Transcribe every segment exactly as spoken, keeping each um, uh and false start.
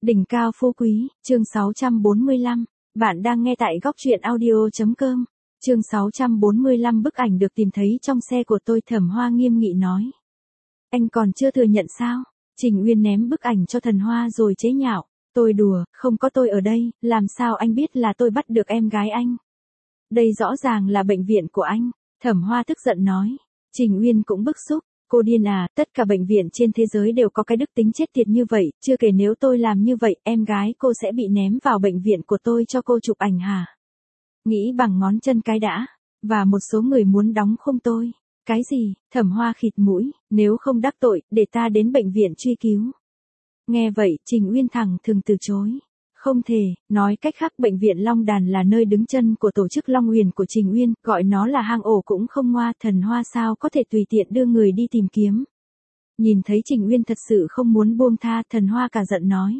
Đỉnh cao phú quý, chương sáu trăm bốn mươi lăm. Bạn đang nghe tại góc truyện audio.com. Chương sáu trăm bốn mươi lăm bức ảnh được tìm thấy trong xe của tôi. Thẩm Hoa nghiêm nghị nói. Anh còn chưa thừa nhận sao? Trình Uyên ném bức ảnh cho Thần Hoa rồi chế nhạo. Tôi đùa, không có tôi ở đây, làm sao anh biết là tôi bắt được em gái anh? Đây rõ ràng là bệnh viện của anh. Thẩm Hoa tức giận nói. Trình Uyên cũng bức xúc. Cô điên à, tất cả bệnh viện trên thế giới đều có cái đức tính chết tiệt như vậy, chưa kể nếu tôi làm như vậy, em gái cô sẽ bị ném vào bệnh viện của tôi cho cô chụp ảnh hả? Nghĩ bằng ngón chân cái đã, và một số người muốn đóng khung tôi. Cái gì? Thẩm Hoa khịt mũi, nếu không đắc tội, để ta đến bệnh viện truy cứu. Nghe vậy, Trình Uyên thẳng thừng từ chối. Không thể, nói cách khác bệnh viện Long Đàn là nơi đứng chân của tổ chức Long Huyền của Trình Uyên, gọi nó là hang ổ cũng không ngoa. Thần Hoa sao có thể tùy tiện đưa người đi tìm kiếm. Nhìn thấy Trình Uyên thật sự không muốn buông tha, Thần Hoa cả giận nói.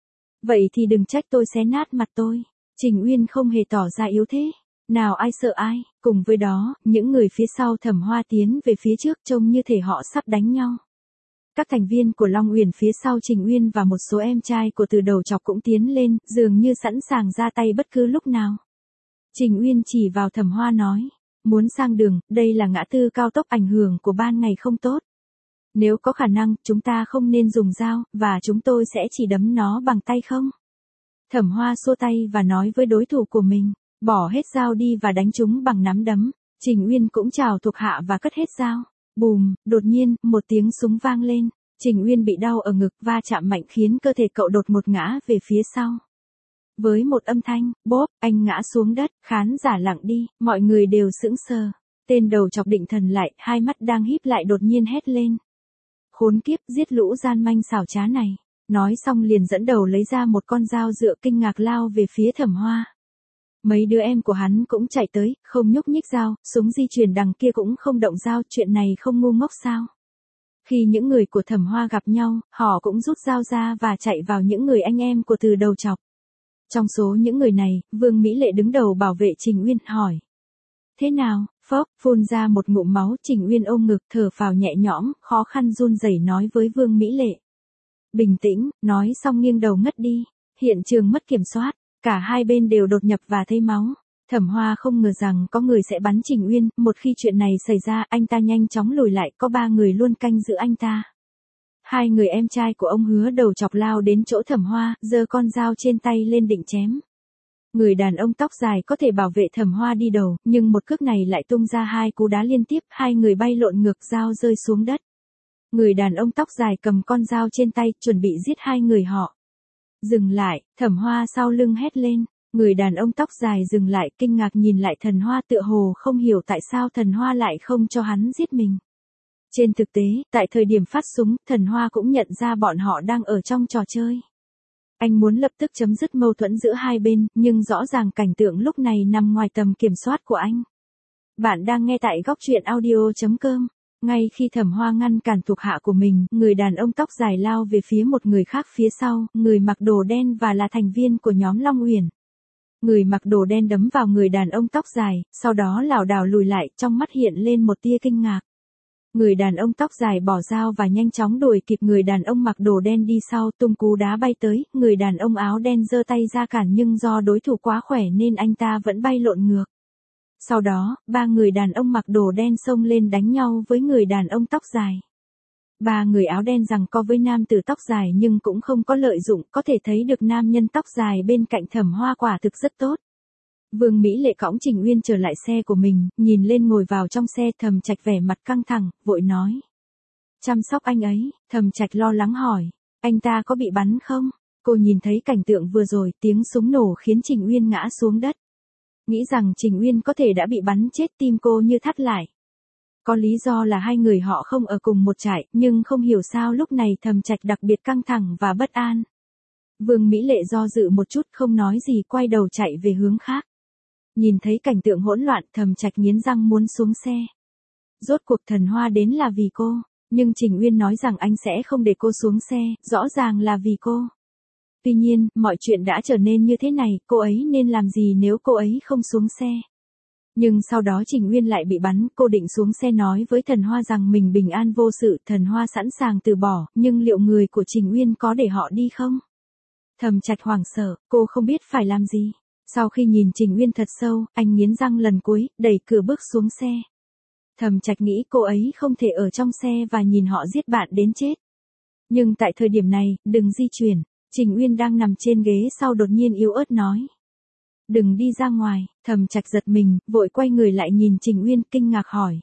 Vậy thì đừng trách tôi xé nát mặt tôi. Trình Uyên không hề tỏ ra yếu thế. Nào ai sợ ai, cùng với đó, những người phía sau Thẩm Hoa tiến về phía trước trông như thể họ sắp đánh nhau. Các thành viên của Long Uyển phía sau Trình Uyên và một số em trai của Từ Đầu Chọc cũng tiến lên, dường như sẵn sàng ra tay bất cứ lúc nào. Trình Uyên chỉ vào Thẩm Hoa nói, muốn sang đường, đây là ngã tư cao tốc, ảnh hưởng của ban ngày không tốt. Nếu có khả năng, chúng ta không nên dùng dao, và chúng tôi sẽ chỉ đấm nó bằng tay không? Thẩm Hoa xua tay và nói với đối thủ của mình, bỏ hết dao đi và đánh chúng bằng nắm đấm. Trình Uyên cũng chào thuộc hạ và cất hết dao. Bùm, đột nhiên, một tiếng súng vang lên. Trình Uyên bị đau ở ngực, va chạm mạnh khiến cơ thể cậu đột ngột ngã về phía sau. Với một âm thanh, bốp, anh ngã xuống đất, khán giả lặng đi, mọi người đều sững sờ. Tên Đầu Chọc định thần lại, hai mắt đang híp lại đột nhiên hét lên. Khốn kiếp, giết lũ gian manh xảo trá này. Nói xong liền dẫn đầu lấy ra một con dao dựa, kinh ngạc lao về phía Thẩm Hoa. Mấy đứa em của hắn cũng chạy tới, không nhúc nhích dao, súng di chuyển đằng kia cũng không động dao, chuyện này không ngu ngốc sao? Khi những người của Thẩm Hoa gặp nhau, họ cũng rút dao ra và chạy vào những người anh em của Từ Đầu Chọc. Trong số những người này, Vương Mỹ Lệ đứng đầu bảo vệ Trình Uyên, hỏi. Thế nào? Phốc, phun ra một ngụm máu. Trình Uyên ôm ngực, thở phào nhẹ nhõm, khó khăn run rẩy nói với Vương Mỹ Lệ. Bình tĩnh, nói xong nghiêng đầu ngất đi. Hiện trường mất kiểm soát. Cả hai bên đều đột nhập và thấy máu. Thẩm Hoa không ngờ rằng có người sẽ bắn Trình Uyên, một khi chuyện này xảy ra, anh ta nhanh chóng lùi lại, có ba người luôn canh giữ anh ta. Hai người em trai của ông Hứa Đầu Chọc lao đến chỗ Thẩm Hoa, giơ con dao trên tay lên định chém. Người đàn ông tóc dài có thể bảo vệ Thẩm Hoa đi đầu, nhưng một cước này lại tung ra hai cú đá liên tiếp, hai người bay lộn ngược, dao rơi xuống đất. Người đàn ông tóc dài cầm con dao trên tay, chuẩn bị giết hai người họ. Dừng lại, Thẩm Hoa sau lưng hét lên. Người đàn ông tóc dài dừng lại, kinh ngạc nhìn lại Thần Hoa, tựa hồ không hiểu tại sao Thần Hoa lại không cho hắn giết mình. Trên thực tế, tại thời điểm phát súng, Thần Hoa cũng nhận ra bọn họ đang ở trong trò chơi. Anh muốn lập tức chấm dứt mâu thuẫn giữa hai bên, nhưng rõ ràng cảnh tượng lúc này nằm ngoài tầm kiểm soát của anh. Bạn đang nghe tại góc truyện audio.com. Ngay khi Thẩm Hoa ngăn cản thuộc hạ của mình, người đàn ông tóc dài lao về phía một người khác phía sau, người mặc đồ đen và là thành viên của nhóm Long Uyển. Người mặc đồ đen đấm vào người đàn ông tóc dài, sau đó lảo đảo lùi lại, trong mắt hiện lên một tia kinh ngạc. Người đàn ông tóc dài bỏ dao và nhanh chóng đuổi kịp người đàn ông mặc đồ đen đi sau, tung cú đá bay tới, người đàn ông áo đen giơ tay ra cản nhưng do đối thủ quá khỏe nên anh ta vẫn bay lộn ngược. Sau đó, ba người đàn ông mặc đồ đen xông lên đánh nhau với người đàn ông tóc dài. Ba người áo đen giằng co với nam tử tóc dài nhưng cũng không có lợi dụng, có thể thấy được nam nhân tóc dài bên cạnh Thẩm Hoa quả thực rất tốt. Vương Mỹ Lệ cõng Trình Uyên trở lại xe của mình, nhìn lên ngồi vào trong xe. Thẩm Trạch vẻ mặt căng thẳng, vội nói. Chăm sóc anh ấy. Thẩm Trạch lo lắng hỏi, anh ta có bị bắn không? Cô nhìn thấy cảnh tượng vừa rồi, tiếng súng nổ khiến Trình Uyên ngã xuống đất. Nghĩ rằng Trình Uyên có thể đã bị bắn chết, tim cô như thắt lại. Có lý do là hai người họ không ở cùng một trại, nhưng không hiểu sao lúc này Thẩm Trạch đặc biệt căng thẳng và bất an. Vương Mỹ Lệ do dự một chút, không nói gì, quay đầu chạy về hướng khác. Nhìn thấy cảnh tượng hỗn loạn, Thẩm Trạch nghiến răng muốn xuống xe. Rốt cuộc Thần Hoa đến là vì cô, nhưng Trình Uyên nói rằng anh sẽ không để cô xuống xe, rõ ràng là vì cô. Tuy nhiên, mọi chuyện đã trở nên như thế này, cô ấy nên làm gì nếu cô ấy không xuống xe? Nhưng sau đó Trình Uyên lại bị bắn, cô định xuống xe nói với Thần Hoa rằng mình bình an vô sự, Thần Hoa sẵn sàng từ bỏ, nhưng liệu người của Trình Uyên có để họ đi không? Thẩm Trạch hoảng sợ, cô không biết phải làm gì. Sau khi nhìn Trình Uyên thật sâu, anh nghiến răng lần cuối, đẩy cửa bước xuống xe. Thẩm Trạch nghĩ cô ấy không thể ở trong xe và nhìn họ giết bạn đến chết. Nhưng tại thời điểm này, đừng di chuyển. Trình Uyên đang nằm trên ghế sau đột nhiên yếu ớt nói. Đừng đi ra ngoài. Thẩm Trạch giật mình, vội quay người lại nhìn Trình Uyên kinh ngạc hỏi.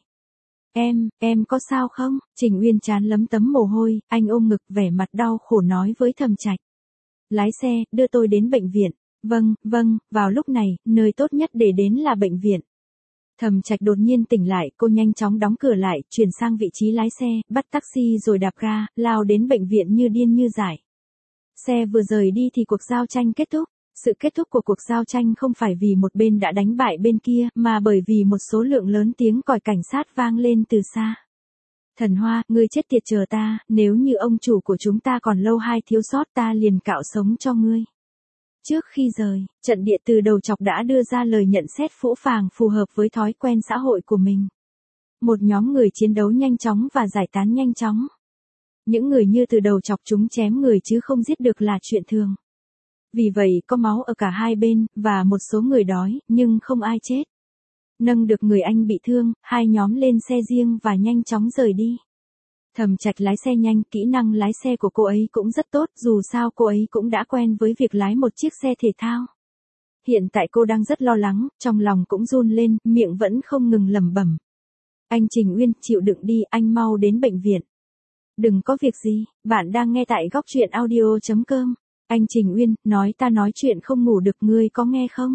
Em, em có sao không? Trình Uyên trán lấm tấm mồ hôi, anh ôm ngực vẻ mặt đau khổ nói với Thẩm Trạch. Lái xe, đưa tôi đến bệnh viện. Vâng, vâng, vào lúc này, nơi tốt nhất để đến là bệnh viện. Thẩm Trạch đột nhiên tỉnh lại, cô nhanh chóng đóng cửa lại, chuyển sang vị trí lái xe, bắt taxi rồi đạp ga, lao đến bệnh viện như điên như dại. Xe vừa rời đi thì cuộc giao tranh kết thúc. Sự kết thúc của cuộc giao tranh không phải vì một bên đã đánh bại bên kia, mà bởi vì một số lượng lớn tiếng còi cảnh sát vang lên từ xa. Thần Hoa, ngươi chết tiệt chờ ta, nếu như ông chủ của chúng ta còn lâu hai thiếu sót ta liền cạo sống cho ngươi. Trước khi rời, trận địa từ đầu chọc đã đưa ra lời nhận xét phũ phàng phù hợp với thói quen xã hội của mình. Một nhóm người chiến đấu nhanh chóng và giải tán nhanh chóng. Những người như từ đầu chọc chúng chém người chứ không giết được là chuyện thường. Vì vậy có máu ở cả hai bên, và một số người đói, nhưng không ai chết. Nâng được người anh bị thương, hai nhóm lên xe riêng và nhanh chóng rời đi. Thẩm Trạch lái xe nhanh, kỹ năng lái xe của cô ấy cũng rất tốt, dù sao cô ấy cũng đã quen với việc lái một chiếc xe thể thao. Hiện tại cô đang rất lo lắng, trong lòng cũng run lên, miệng vẫn không ngừng lẩm bẩm. Anh Trình Uyên, chịu đựng đi, anh mau đến bệnh viện. Đừng có việc gì, bạn đang nghe tại góc truyện audio chấm com. Anh Trình Uyên, nói ta nói chuyện không ngủ được, ngươi có nghe không?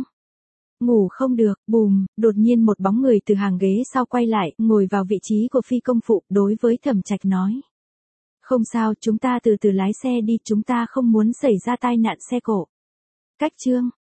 Ngủ không được, bùm, đột nhiên một bóng người từ hàng ghế sau quay lại, ngồi vào vị trí của phi công phụ, đối với Thẩm Trạch nói. Không sao, chúng ta từ từ lái xe đi, chúng ta không muốn xảy ra tai nạn xe cộ. Cách chương.